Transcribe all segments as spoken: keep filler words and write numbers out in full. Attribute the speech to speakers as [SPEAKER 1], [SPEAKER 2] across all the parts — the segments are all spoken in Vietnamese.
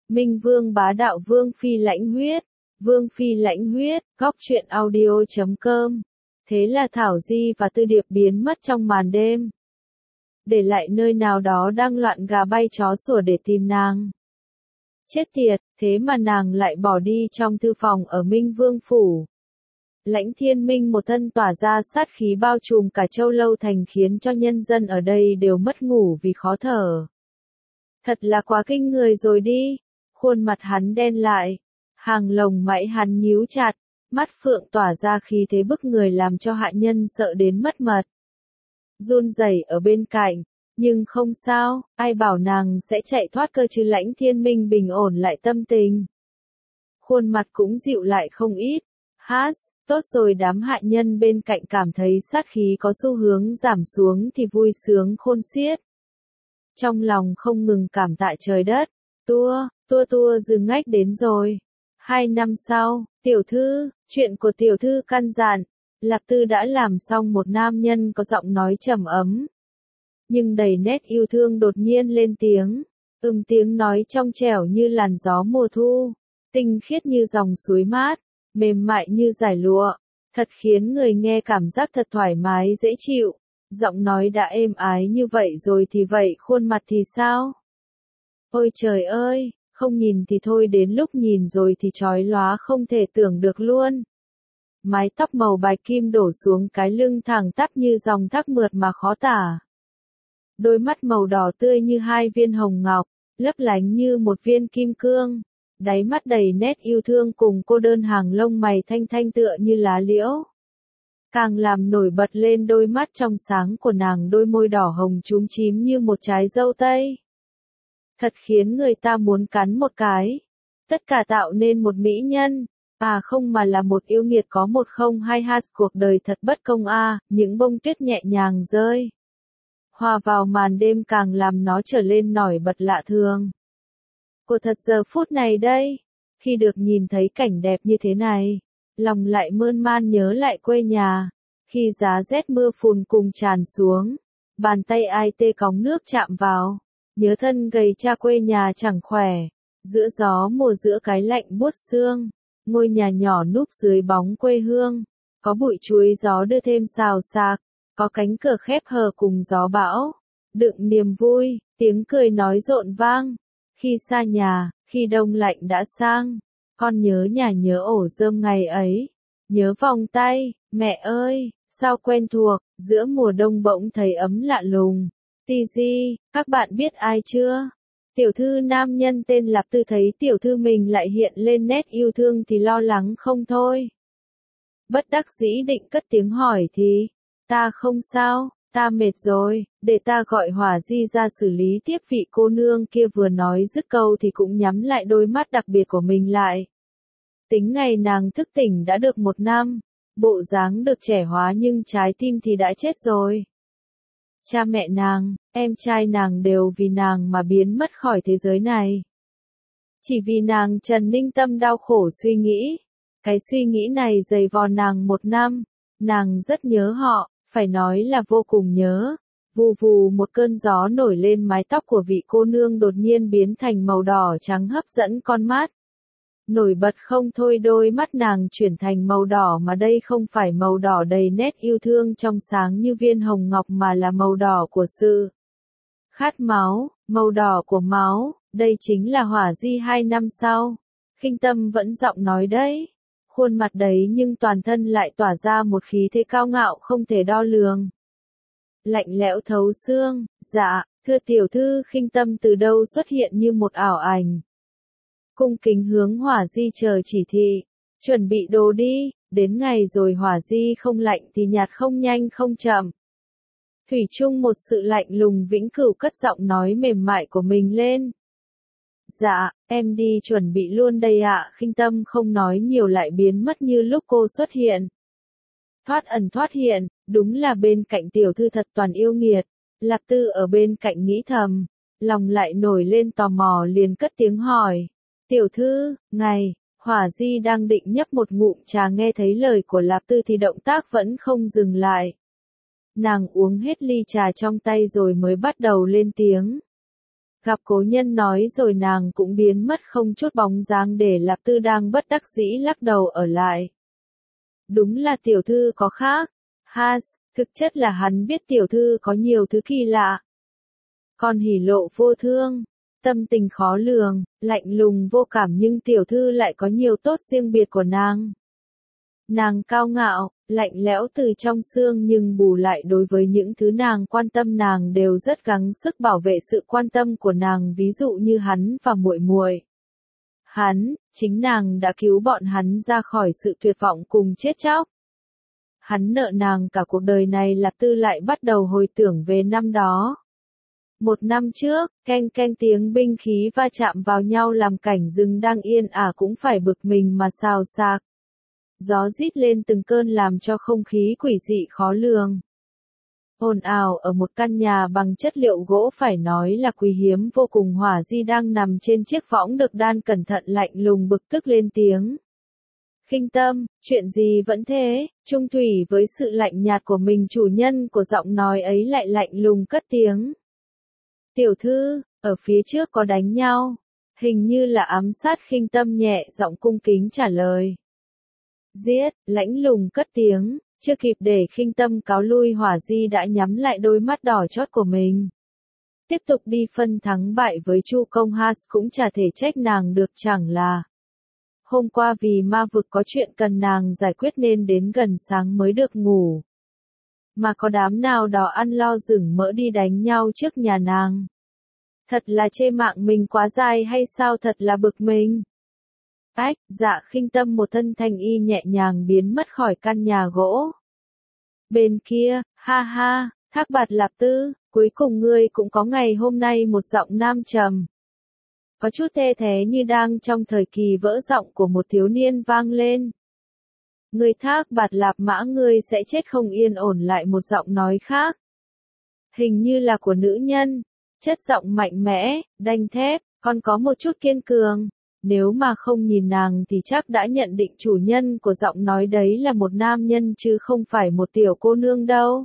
[SPEAKER 1] Minh Vương bá đạo Vương Phi lãnh huyết, Vương Phi lãnh huyết, góc truyện audio chấm com. Thế là Thảo Di và Tư Điệp biến mất trong màn đêm. Để lại nơi nào đó đang loạn gà bay chó sủa để tìm nàng. Chết tiệt, thế mà nàng lại bỏ đi trong thư phòng ở Minh Vương Phủ. Lãnh Thiên Minh một thân tỏa ra sát khí bao trùm cả Châu Lâu Thành khiến cho nhân dân ở đây đều mất ngủ vì khó thở. Thật là quá kinh người rồi đi. Khuôn mặt hắn đen lại, hàng lồng mày hắn nhíu chặt, mắt phượng tỏa ra khí thế bức người làm cho hạ nhân sợ đến mất mật. Run rẩy ở bên cạnh, nhưng không sao, ai bảo nàng sẽ chạy thoát cơ chứ. Lãnh Thiên Minh bình ổn lại tâm tình. Khuôn mặt cũng dịu lại không ít. Hát, tốt rồi. Đám hạ nhân bên cạnh cảm thấy sát khí có xu hướng giảm xuống thì vui sướng khôn xiết. Trong lòng không ngừng cảm tạ trời đất. Tua, tua tua dừng ngách đến rồi. Hai năm sau, tiểu thư, chuyện của tiểu thư căn dặn. Lạp Tư đã làm xong. Một nam nhân có giọng nói trầm ấm, nhưng đầy nét yêu thương đột nhiên lên tiếng. Ừm, tiếng nói trong trẻo như làn gió mùa thu, tinh khiết như dòng suối mát, mềm mại như dải lụa, thật khiến người nghe cảm giác thật thoải mái dễ chịu. Giọng nói đã êm ái như vậy rồi thì vậy khuôn mặt thì sao? Ôi trời ơi, không nhìn thì thôi, đến lúc nhìn rồi thì chói lóa không thể tưởng được luôn. Mái tóc màu bạch kim đổ xuống cái lưng thẳng tắp như dòng thác mượt mà khó tả. Đôi mắt màu đỏ tươi như hai viên hồng ngọc, lấp lánh như một viên kim cương. Đáy mắt đầy nét yêu thương cùng cô đơn, hàng lông mày thanh thanh tựa như lá liễu. Càng làm nổi bật lên đôi mắt trong sáng của nàng, đôi môi đỏ hồng chúm chím như một trái dâu tây. Thật khiến người ta muốn cắn một cái. Tất cả tạo nên một mỹ nhân. À không, mà là một yêu nghiệt có một không hai hát. Cuộc đời thật bất công a. À, những bông tuyết nhẹ nhàng rơi, hòa vào màn đêm càng làm nó trở lên nổi bật lạ thường. Của thật giờ phút này đây, khi được nhìn thấy cảnh đẹp như thế này, lòng lại mơn man nhớ lại quê nhà. Khi giá rét mưa phùn cùng tràn xuống, bàn tay ai tê cóng nước chạm vào, nhớ thân gầy cha quê nhà chẳng khỏe. Giữa gió mùa, giữa cái lạnh buốt xương, ngôi nhà nhỏ núp dưới bóng quê hương, có bụi chuối gió đưa thêm xào xạc, có cánh cửa khép hờ cùng gió bão, đựng niềm vui, tiếng cười nói rộn vang. Khi xa nhà, khi đông lạnh đã sang, con nhớ nhà, nhớ ổ rơm ngày ấy, nhớ vòng tay, mẹ ơi, sao quen thuộc, giữa mùa đông bỗng thấy ấm lạ lùng. Tì di, các bạn biết ai chưa? Tiểu thư nam nhân tên Lạp Tư thấy tiểu thư mình lại hiện lên nét yêu thương thì lo lắng không thôi. Bất đắc dĩ định cất tiếng hỏi thì, ta không sao, ta mệt rồi, để ta gọi Hỏa Di ra xử lý tiếp. Vị cô nương kia vừa nói dứt câu thì cũng nhắm lại đôi mắt đặc biệt của mình lại. Tính ngày nàng thức tỉnh đã được một năm, bộ dáng được trẻ hóa nhưng trái tim thì đã chết rồi. Cha mẹ nàng, em trai nàng đều vì nàng mà biến mất khỏi thế giới này. Chỉ vì nàng Trần Ninh Tâm đau khổ suy nghĩ. Cái suy nghĩ này dày vò nàng một năm. Nàng rất nhớ họ, phải nói là vô cùng nhớ. Vù vù một cơn gió nổi lên, mái tóc của vị cô nương đột nhiên biến thành màu đỏ trắng hấp dẫn con mắt. Nổi bật không thôi, đôi mắt nàng chuyển thành màu đỏ, mà đây không phải màu đỏ đầy nét yêu thương trong sáng như viên hồng ngọc mà là màu đỏ của sự khát máu, màu đỏ của máu. Đây chính là Hỏa Di hai năm sau. Khinh Tâm vẫn giọng nói đấy. Khuôn mặt đấy nhưng toàn thân lại tỏa ra một khí thế cao ngạo không thể đo lường. Lạnh lẽo thấu xương. Dạ, thưa tiểu thư. Khinh Tâm từ đâu xuất hiện như một ảo ảnh, cung kính hướng Hỏa Di chờ chỉ thị. Chuẩn bị đồ đi, đến ngày rồi. Hỏa Di không lạnh thì nhạt, không nhanh không chậm. Thủy chung một sự lạnh lùng vĩnh cửu cất giọng nói mềm mại của mình lên. Dạ, em đi chuẩn bị luôn đây ạ. Khinh Tâm không nói nhiều lại biến mất như lúc cô xuất hiện. Thoát ẩn thoát hiện, đúng là bên cạnh tiểu thư thật toàn yêu nghiệt. Lạp Tư ở bên cạnh nghĩ thầm, lòng lại nổi lên tò mò liền cất tiếng hỏi. Tiểu thư, ngài. Hỏa Di đang định nhấp một ngụm trà, nghe thấy lời của Lạp Tư thì động tác vẫn không dừng lại. Nàng uống hết ly trà trong tay rồi mới bắt đầu lên tiếng. Gặp cố nhân nói rồi nàng cũng biến mất không chút bóng dáng, để Lạp Tư đang bất đắc dĩ lắc đầu ở lại. Đúng là tiểu thư có khác. Has, thực chất là hắn biết tiểu thư có nhiều thứ kỳ lạ. Còn hỉ lộ vô thương, tâm tình khó lường, lạnh lùng vô cảm, nhưng tiểu thư lại có nhiều tốt riêng biệt của nàng. Nàng cao ngạo, lạnh lẽo từ trong xương, nhưng bù lại đối với những thứ nàng quan tâm nàng đều rất gắng sức bảo vệ sự quan tâm của nàng, ví dụ như hắn và muội muội. Hắn, chính nàng đã cứu bọn hắn ra khỏi sự tuyệt vọng cùng chết chóc. Hắn nợ nàng cả cuộc đời này. Lạp Tư lại bắt đầu hồi tưởng về năm đó. Một năm trước, keng keng tiếng binh khí va chạm vào nhau làm cảnh rừng đang yên ả cũng phải bực mình mà xào xạc. Gió rít lên từng cơn làm cho không khí quỷ dị khó lường. Ồn ào ở một căn nhà bằng chất liệu gỗ phải nói là quý hiếm vô cùng. Hỏa Di đang nằm trên chiếc võng được đan cẩn thận, lạnh lùng bực tức lên tiếng. Khinh Tâm, chuyện gì vẫn thế? Trung thủy với sự lạnh nhạt của mình, chủ nhân của giọng nói ấy lại lạnh lùng cất tiếng. Tiểu thư, ở phía trước có đánh nhau. Hình như là ám sát. Khinh Tâm nhẹ giọng cung kính trả lời. Giết, lãnh lùng cất tiếng, chưa kịp để Khinh Tâm cáo lui, Hỏa Di đã nhắm lại đôi mắt đỏ chót của mình. Tiếp tục đi phân thắng bại với Chu Công. Has cũng chả thể trách nàng được, chẳng là hôm qua vì ma vực có chuyện cần nàng giải quyết nên đến gần sáng mới được ngủ. Mà có đám nào đó ăn lo rừng mỡ đi đánh nhau trước nhà nàng. Thật là chê mạng mình quá dài hay sao, thật là bực mình. Ách, dạ. Khinh Tâm một thân thanh y nhẹ nhàng biến mất khỏi căn nhà gỗ. Bên kia, ha ha, Thác Bạt Lạp Tư, cuối cùng ngươi cũng có ngày hôm nay. Một giọng nam trầm, có chút thê thế như đang trong thời kỳ vỡ giọng của một thiếu niên vang lên. Ngươi Thác Bạt Lạp Mã, ngươi sẽ chết không yên ổn. Lại một giọng nói khác, hình như là của nữ nhân, chất giọng mạnh mẽ, đanh thép, còn có một chút kiên cường. Nếu mà không nhìn nàng thì chắc đã nhận định chủ nhân của giọng nói đấy là một nam nhân chứ không phải một tiểu cô nương đâu.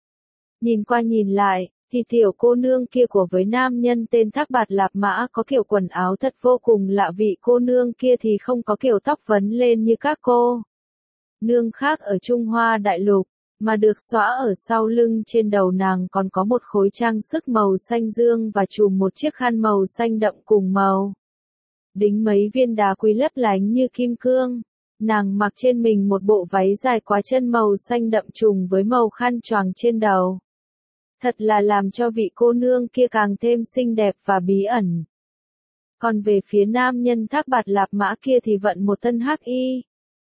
[SPEAKER 1] Nhìn qua nhìn lại, thì tiểu cô nương kia của với nam nhân tên Thác Bạt Lạp Mã có kiểu quần áo thật vô cùng lạ. Vị cô nương kia thì không có kiểu tóc vấn lên như các cô nương khác ở Trung Hoa Đại Lục, mà được xõa ở sau lưng. Trên đầu nàng còn có một khối trang sức màu xanh dương và trùm một chiếc khăn màu xanh đậm cùng màu đính mấy viên đá quý lấp lánh như kim cương. Nàng mặc trên mình một bộ váy dài quá chân màu xanh đậm trùng với màu khăn choàng trên đầu. Thật là làm cho vị cô nương kia càng thêm xinh đẹp và bí ẩn. Còn về phía nam nhân Thác Bạt Lạp Mã kia thì vận một thân hắc y.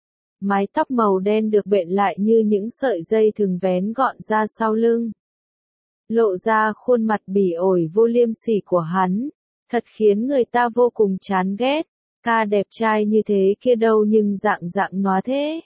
[SPEAKER 1] Mái tóc màu đen được bện lại như những sợi dây thừng vén gọn ra sau lưng. Lộ ra khuôn mặt bỉ ổi vô liêm sỉ của hắn. Thật khiến người ta vô cùng chán ghét. Ca đẹp trai như thế kia đâu nhưng dạng dạng nóa thế.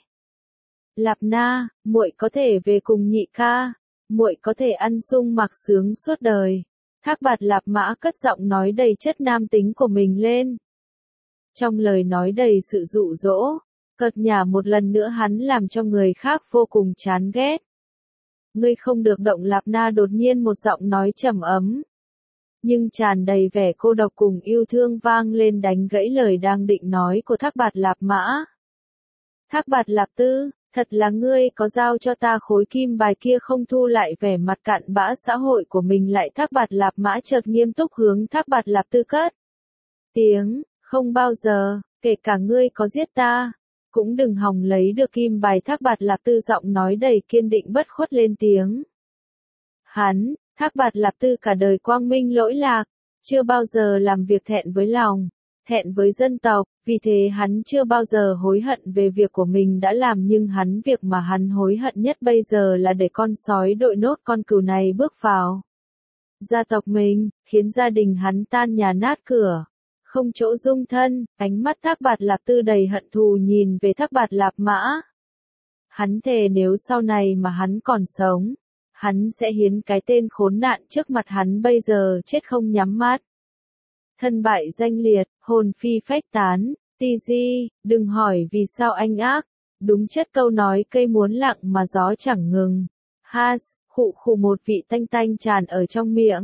[SPEAKER 1] Lạp Na, muội có thể về cùng nhị ca. Muội có thể ăn sung mặc sướng suốt đời. Thác Bạt Lạp Mã cất giọng nói đầy chất nam tính của mình lên. Trong lời nói đầy sự dụ dỗ, cợt nhả một lần nữa hắn làm cho người khác vô cùng chán ghét. Ngươi không được động. Lạp Na đột nhiên một giọng nói trầm ấm, nhưng tràn đầy vẻ cô độc cùng yêu thương vang lên, đánh gãy lời đang định nói của Thác Bạt Lạp Mã. Thác Bạt Lạp Tư, thật là ngươi có giao cho ta khối kim bài kia không? Thu lại vẻ mặt cặn bã xã hội của mình lại, Thác Bạt Lạp Mã chợt nghiêm túc hướng Thác Bạt Lạp Tư cất tiếng, không bao giờ, kể cả ngươi có giết ta, cũng đừng hòng lấy được kim bài. Thác Bạt Lạp Tư giọng nói đầy kiên định bất khuất lên tiếng. Hắn, Thác Bạt Lạp Tư cả đời quang minh lỗi lạc, chưa bao giờ làm việc thẹn với lòng, thẹn với dân tộc, vì thế hắn chưa bao giờ hối hận về việc của mình đã làm, nhưng hắn việc mà hắn hối hận nhất bây giờ là để con sói đội nốt con cừu này bước vào gia tộc mình, khiến gia đình hắn tan nhà nát cửa, không chỗ dung thân. Ánh mắt Thác Bạt Lạp Tư đầy hận thù nhìn về Thác Bạt Lạp Mã. Hắn thề nếu sau này mà hắn còn sống, hắn sẽ hiến cái tên khốn nạn trước mặt hắn bây giờ chết không nhắm mắt. Thân bại danh liệt, hồn phi phách tán, Ti Di, đừng hỏi vì sao anh ác, đúng chất câu nói cây muốn lặng mà gió chẳng ngừng. Has, khụ khụ một vị tanh tanh tràn ở trong miệng,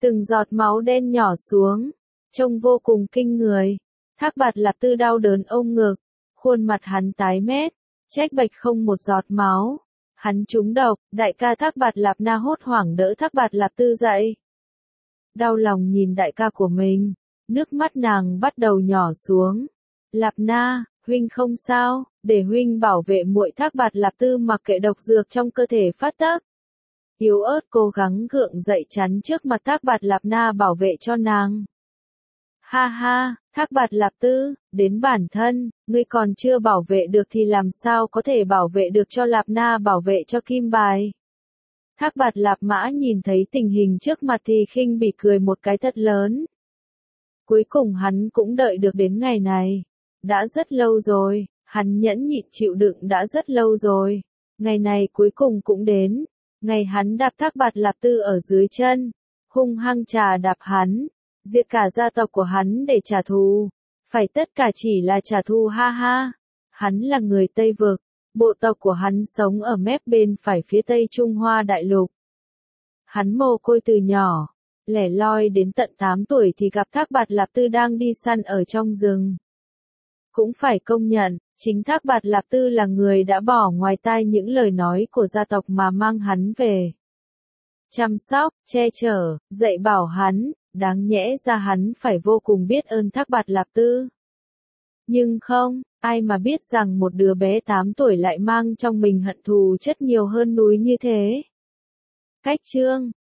[SPEAKER 1] Từng giọt máu đen nhỏ xuống, trông vô cùng kinh người. Thác Bạt Lạp Tư đau đớn ôm ngực, khuôn mặt hắn tái mét, trách bạch không một giọt máu. Hắn trúng độc, đại ca Thác Bạt Lạp Na hốt hoảng đỡ Thác Bạt Lạp Tư dậy. Đau lòng nhìn đại ca của mình, nước mắt nàng bắt đầu nhỏ xuống. Lạp Na, huynh không sao, để huynh bảo vệ muội. Thác Bạt Lạp Tư mặc kệ độc dược trong cơ thể phát tác. Yếu ớt cố gắng gượng dậy chắn trước mặt Thác Bạt Lạp Na bảo vệ cho nàng. Ha ha, Thác Bạt Lạp Tư, đến bản thân, ngươi còn chưa bảo vệ được thì làm sao có thể bảo vệ được cho Lạp Na bảo vệ cho Kim Bài. Thác Bạt Lạp Mã nhìn thấy tình hình trước mặt thì khinh bỉ cười một cái thật lớn. Cuối cùng hắn cũng đợi được đến ngày này. Đã rất lâu rồi, hắn nhẫn nhịn chịu đựng đã rất lâu rồi. Ngày này cuối cùng cũng đến. Ngày hắn đạp Thác Bạt Lạp Tư ở dưới chân, hung hăng trà đạp hắn, diệt cả gia tộc của hắn để trả thù. Phải tất cả chỉ là trả thù ha ha. Hắn là người Tây Vực, bộ tộc của hắn sống ở mép bên phải phía Tây Trung Hoa Đại Lục. Hắn mồ côi từ nhỏ, lẻ loi đến tận tám tuổi thì gặp Thác Bạt Lạp Tư đang đi săn ở trong rừng. Cũng phải công nhận, chính Thác Bạt Lạp Tư là người đã bỏ ngoài tai những lời nói của gia tộc mà mang hắn về. Chăm sóc, che chở, dạy bảo hắn, đáng nhẽ ra hắn phải vô cùng biết ơn Thác Bạt Lạp Tư. Nhưng không, ai mà biết rằng một đứa bé tám tuổi lại mang trong mình hận thù chất nhiều hơn núi như thế. Cách chương